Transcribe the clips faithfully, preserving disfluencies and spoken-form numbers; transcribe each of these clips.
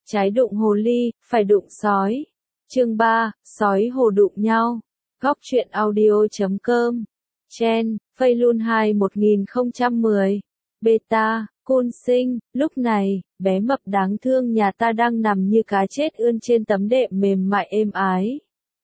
Trái đụng hồ ly, phải đụng sói. Chương ba, sói hồ đụng nhau. Góc truyện audio chấm com. Chen, Failun hai một nghìn không trăm mười. Beta, Côn Sinh, lúc này, bé mập đáng thương nhà ta đang nằm như cá chết ươn trên tấm đệm mềm mại êm ái.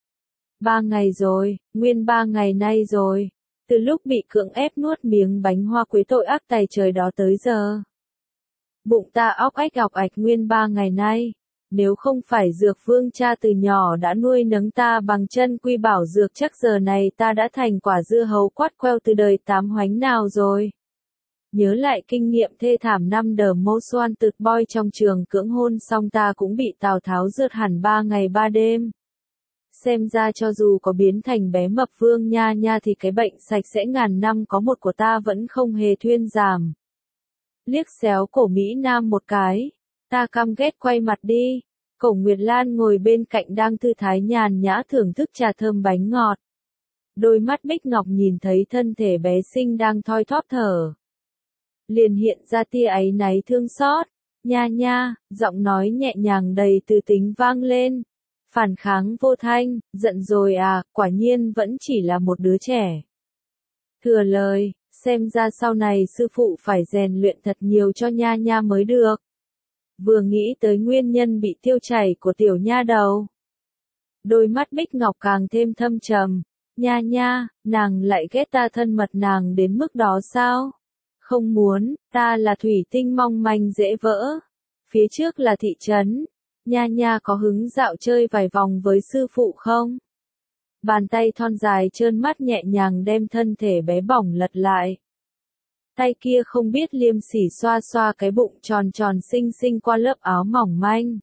Ba ngày rồi, nguyên ba ngày nay rồi. Từ lúc bị cưỡng ép nuốt miếng bánh hoa quế tội ác tày trời đó tới giờ. Bụng ta óc ách ọc ạch nguyên ba ngày nay. Nếu không phải dược vương cha từ nhỏ đã nuôi nấng ta bằng chân quy bảo dược chắc giờ này ta đã thành quả dưa hấu quát queo từ đời tám hoánh nào rồi. Nhớ lại kinh nghiệm thê thảm năm The Most Wanted Boy trong trường cưỡng hôn xong ta cũng bị Tào Tháo rượt hẳn ba ngày ba đêm. Xem ra cho dù có biến thành bé mập vương nha nha thì cái bệnh sạch sẽ ngàn năm có một của ta vẫn không hề thuyên giảm. Liếc xéo cổ Mỹ Nam một cái, ta căm ghét quay mặt đi. Cổ Nguyệt Lan ngồi bên cạnh đang thư thái nhàn nhã thưởng thức trà thơm bánh ngọt. Đôi mắt bích ngọc nhìn thấy thân thể bé xinh đang thoi thóp thở. Liền hiện ra tia áy náy thương xót. Nha nha, giọng nói nhẹ nhàng đầy tư tính vang lên. Phản kháng vô thanh, giận rồi à, quả nhiên vẫn chỉ là một đứa trẻ. Thừa lời, xem ra sau này sư phụ phải rèn luyện thật nhiều cho nha nha mới được. Vừa nghĩ tới nguyên nhân bị tiêu chảy của tiểu nha đầu. Đôi mắt bích ngọc càng thêm thâm trầm. Nha nha, nàng lại ghét ta thân mật nàng đến mức đó sao? Không muốn, ta là thủy tinh mong manh dễ vỡ. Phía trước là thị trấn. Nha nha có hứng dạo chơi vài vòng với sư phụ không? Bàn tay thon dài trơn mắt nhẹ nhàng đem thân thể bé bỏng lật lại. Tay kia không biết liêm sỉ xoa xoa cái bụng tròn tròn xinh xinh qua lớp áo mỏng manh.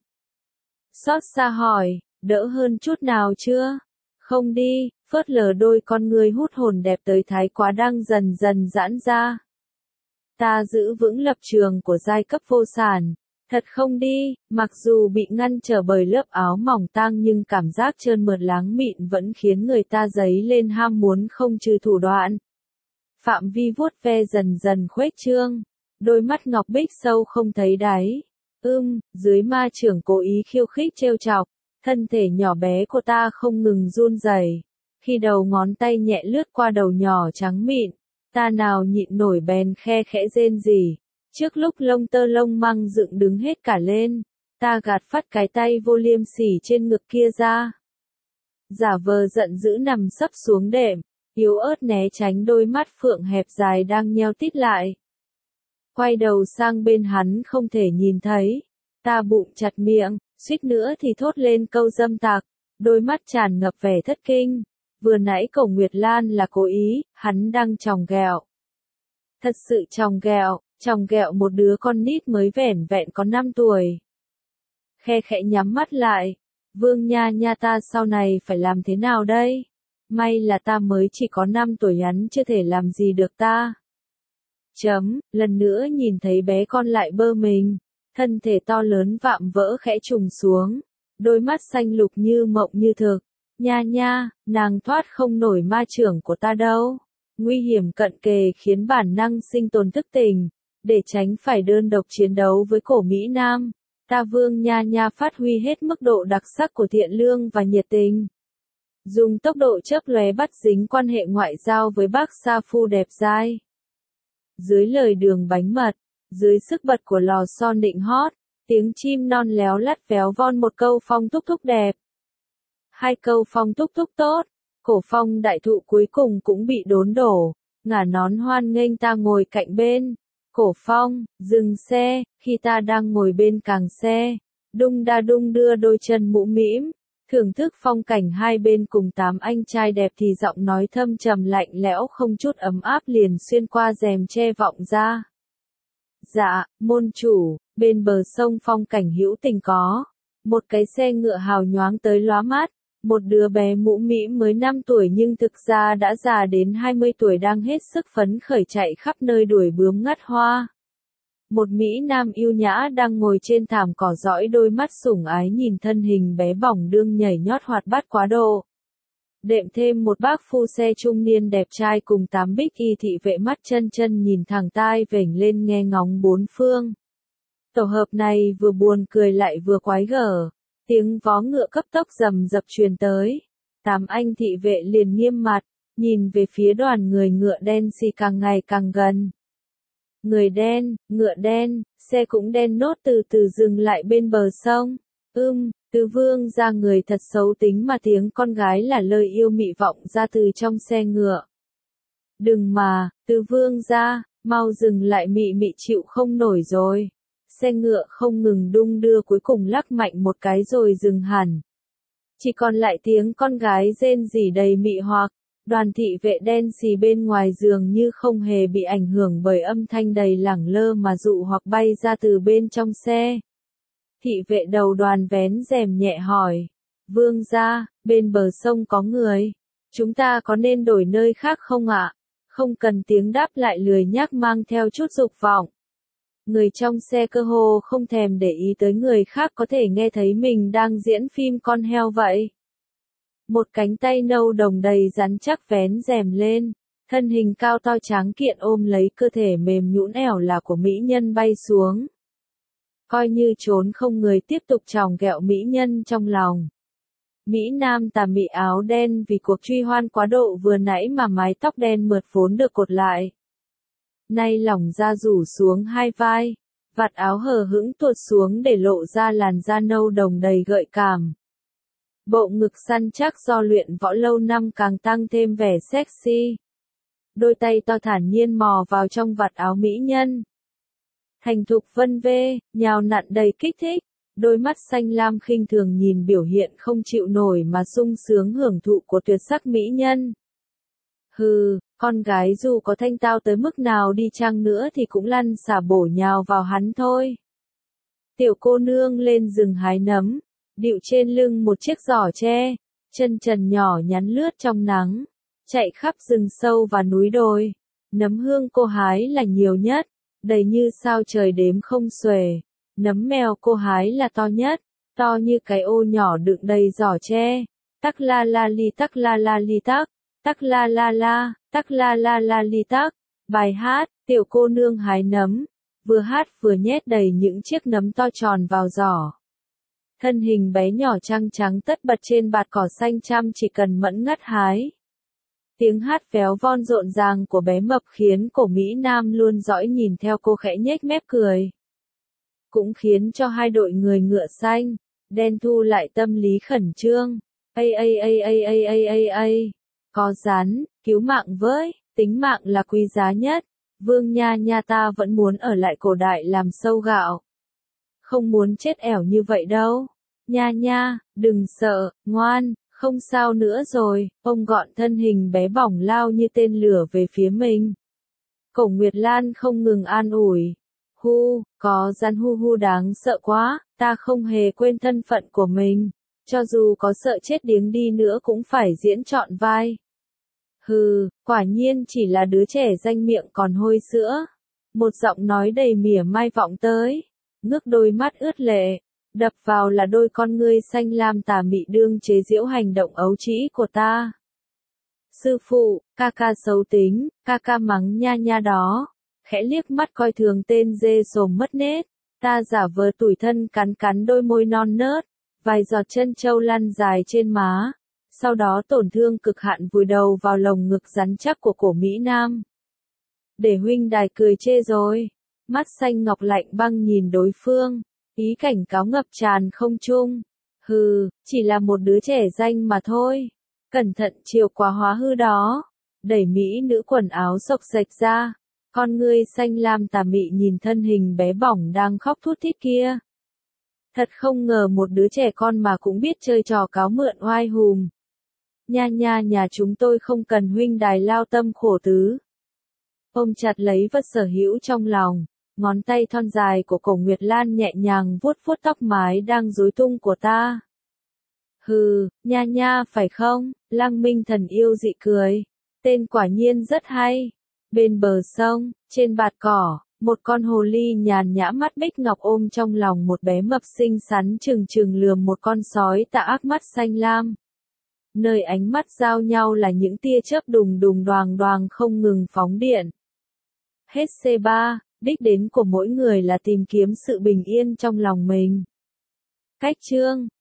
Xót xa hỏi, đỡ hơn chút nào chưa? Không đi, phớt lờ đôi con ngươi hút hồn đẹp tới thái quá đang dần dần giãn ra. Ta giữ vững lập trường của giai cấp vô sản. Thật không đi, mặc dù bị ngăn trở bởi lớp áo mỏng tang nhưng cảm giác trơn mượt láng mịn vẫn khiến người ta dấy lên ham muốn không trừ thủ đoạn. Phạm vi vuốt ve dần dần khuếch trương, đôi mắt ngọc bích sâu không thấy đáy. Ưm, dưới ma trưởng cố ý khiêu khích trêu chọc, thân thể nhỏ bé của ta không ngừng run rẩy. Khi đầu ngón tay nhẹ lướt qua đầu nhỏ trắng mịn, ta nào nhịn nổi bèn khe khẽ rên rỉ. Trước lúc lông tơ lông măng dựng đứng hết cả lên, ta gạt phát cái tay vô liêm sỉ trên ngực kia ra. Giả vờ giận dữ nằm sấp xuống đệm, yếu ớt né tránh đôi mắt phượng hẹp dài đang nheo tít lại. Quay đầu sang bên hắn không thể nhìn thấy, ta bụng chặt miệng, suýt nữa thì thốt lên câu dâm tặc, đôi mắt tràn ngập vẻ thất kinh. Vừa nãy Cổ Nguyệt Lan là cố ý, hắn đang chòng ghẹo. Thật sự chòng ghẹo. Chòng ghẹo một đứa con nít mới vẻn vẹn có năm tuổi. Khe khẽ nhắm mắt lại. Vương nha nha ta sau này phải làm thế nào đây? May là ta mới chỉ có năm tuổi hắn chưa thể làm gì được ta. Chấm, lần nữa nhìn thấy bé con lại bơ mình. Thân thể to lớn vạm vỡ khẽ trùng xuống. Đôi mắt xanh lục như mộng như thực. Nha nha, nàng thoát không nổi ma trưởng của ta đâu. Nguy hiểm cận kề khiến bản năng sinh tồn thức tỉnh. Để tránh phải đơn độc chiến đấu với cổ Mỹ Nam, ta Vương nha nha phát huy hết mức độ đặc sắc của thiện lương và nhiệt tình. Dùng tốc độ chớp lóe bắt dính quan hệ ngoại giao với bác sa phu đẹp dai. Dưới lời đường bánh mật, dưới sức bật của lò xo nịnh hót, tiếng chim non léo lắt véo von một câu phong thúc thúc đẹp. Hai câu phong thúc thúc tốt, cổ phong đại thụ cuối cùng cũng bị đốn đổ, ngả nón hoan nghênh ta ngồi cạnh bên. Cổ phong, dừng xe, khi ta đang ngồi bên càng xe, đung đa đung đưa đôi chân mũ mĩm, thưởng thức phong cảnh hai bên cùng tám anh trai đẹp thì giọng nói thâm trầm lạnh lẽo không chút ấm áp liền xuyên qua rèm che vọng ra. Dạ, môn chủ, bên bờ sông phong cảnh hữu tình có, một cái xe ngựa hào nhoáng tới lóa mắt, một đứa bé mũ mĩm mới năm tuổi nhưng thực ra đã già đến hai mươi tuổi đang hết sức phấn khởi chạy khắp nơi đuổi bướm ngắt hoa. Một Mỹ Nam yêu nhã đang ngồi trên thảm cỏ dõi đôi mắt sủng ái nhìn thân hình bé bỏng đương nhảy nhót hoạt bát quá độ. Đệm thêm một bác phu xe trung niên đẹp trai cùng tám bích y thị vệ mắt chân chân nhìn thẳng tai vểnh lên nghe ngóng bốn phương. Tổ hợp này vừa buồn cười lại vừa quái gở. Tiếng vó ngựa cấp tốc rầm rập truyền tới. Tám anh thị vệ liền nghiêm mặt, nhìn về phía đoàn người ngựa đen xì càng ngày càng gần. Người đen, ngựa đen, xe cũng đen nốt từ từ dừng lại bên bờ sông. Ưm, Tứ Vương ra người thật xấu tính mà tiếng con gái là lời yêu mị vọng ra từ trong xe ngựa. Đừng mà, Tứ Vương ra, mau dừng lại, mị mị chịu không nổi rồi. Xe ngựa không ngừng đung đưa cuối cùng lắc mạnh một cái rồi dừng hẳn. Chỉ còn lại tiếng con gái rên rỉ đầy mị hoặc. Đoàn thị vệ đen xì bên ngoài dường như không hề bị ảnh hưởng bởi âm thanh đầy lẳng lơ mà dụ hoặc bay ra từ bên trong xe. Thị vệ đầu đoàn vén rèm nhẹ hỏi. Vương gia, bên bờ sông có người. Chúng ta có nên đổi nơi khác không ạ? Không cần tiếng đáp lại lười nhác mang theo chút dục vọng. Người trong xe cơ hồ không thèm để ý tới người khác có thể nghe thấy mình đang diễn phim con heo vậy. Một cánh tay nâu đồng đầy rắn chắc vén rèm lên, thân hình cao to tráng kiện ôm lấy cơ thể mềm nhũn ẻo là của mỹ nhân bay xuống. Coi như trốn không, người tiếp tục chòng ghẹo mỹ nhân trong lòng. Mỹ Nam tà mị áo đen vì cuộc truy hoan quá độ vừa nãy mà mái tóc đen mượt vốn được cột lại. Nay lỏng ra rủ xuống hai vai, vạt áo hờ hững tuột xuống để lộ ra làn da nâu đồng đầy gợi cảm. Bộ ngực săn chắc do luyện võ lâu năm càng tăng thêm vẻ sexy. Đôi tay to thản nhiên mò vào trong vạt áo mỹ nhân. Thành thục vân vê, nhào nặn đầy kích thích. Đôi mắt xanh lam khinh thường nhìn biểu hiện không chịu nổi mà sung sướng hưởng thụ của tuyệt sắc mỹ nhân. Hừ, con gái dù có thanh tao tới mức nào đi chăng nữa thì cũng lăn xả bổ nhào vào hắn thôi. Tiểu cô nương lên rừng hái nấm, điệu trên lưng một chiếc giỏ tre, chân trần nhỏ nhắn lướt trong nắng, chạy khắp rừng sâu và núi đồi. Nấm hương cô hái là nhiều nhất, đầy như sao trời đếm không xuể. Nấm mèo cô hái là to nhất, to như cái ô nhỏ đựng đầy giỏ tre. Tắc la la li tắc la la li tắc, tắc la la la, tắc la la la li tắc. Bài hát, tiểu cô nương hái nấm, vừa hát vừa nhét đầy những chiếc nấm to tròn vào giỏ. Thân hình bé nhỏ trăng trắng tất bật trên bạt cỏ xanh chăm chỉ cần mẫn ngắt hái. Tiếng hát véo von rộn ràng của bé mập khiến cổ Mỹ Nam luôn dõi nhìn theo cô khẽ nhếch mép cười. Cũng khiến cho hai đội người ngựa xanh, đen thu lại tâm lý khẩn trương. Ây ây ây ây ây ây ây ây, có rắn, cứu mạng với, tính mạng là quý giá nhất. Vương nha nha, ta vẫn muốn ở lại cổ đại làm sâu gạo. Không muốn chết ẻo như vậy đâu. Nha nha, đừng sợ, ngoan, không sao nữa rồi. Ông gọn thân hình bé bỏng lao như tên lửa về phía mình. Cổ Nguyệt Lan không ngừng an ủi. Hu, có rắn hu hu đáng sợ quá, ta không hề quên thân phận của mình. Cho dù có sợ chết điếng đi nữa cũng phải diễn trọn vai. Hừ, quả nhiên chỉ là đứa trẻ danh miệng còn hôi sữa. Một giọng nói đầy mỉa mai vọng tới. Ngước đôi mắt ướt lệ, đập vào là đôi con ngươi xanh lam tà mị đương chế giễu hành động ấu trĩ của ta. Sư phụ, ca ca xấu tính, ca ca mắng nha nha đó. Khẽ liếc mắt coi thường tên dê sồm mất nết. Ta giả vờ tủi thân cắn cắn đôi môi non nớt, vài giọt chân châu lăn dài trên má. Sau đó tổn thương cực hạn vùi đầu vào lồng ngực rắn chắc của cổ Mỹ Nam. Để huynh đài cười chê rồi. Mắt xanh ngọc lạnh băng nhìn đối phương, ý cảnh cáo ngập tràn không trung. Hừ, chỉ là một đứa trẻ danh mà thôi. Cẩn thận chiều quá hóa hư đó. Đẩy mỹ nữ quần áo xộc xệch ra. Con ngươi xanh lam tà mị nhìn thân hình bé bỏng đang khóc thút thít kia. Thật không ngờ một đứa trẻ con mà cũng biết chơi trò cáo mượn oai hùm. Nha nha, nhà chúng tôi không cần huynh đài lao tâm khổ tứ. Ôm chặt lấy vật sở hữu trong lòng, ngón tay thon dài của cổ Nguyệt Lan nhẹ nhàng vuốt vuốt tóc mái đang rối tung của ta. Hừ, nha nha phải không? Lăng Minh Thần yêu dị cười. Tên quả nhiên rất hay. Bên bờ sông, trên bạt cỏ, một con hồ ly nhàn nhã mắt bích ngọc ôm trong lòng một bé mập xinh xắn trừng trừng lườm một con sói tà ác mắt xanh lam. Nơi ánh mắt giao nhau là những tia chớp đùng đùng đoàng đoàng không ngừng phóng điện. Hết xê ba, Đích đến của mỗi người là tìm kiếm sự bình yên trong lòng mình. Cách chương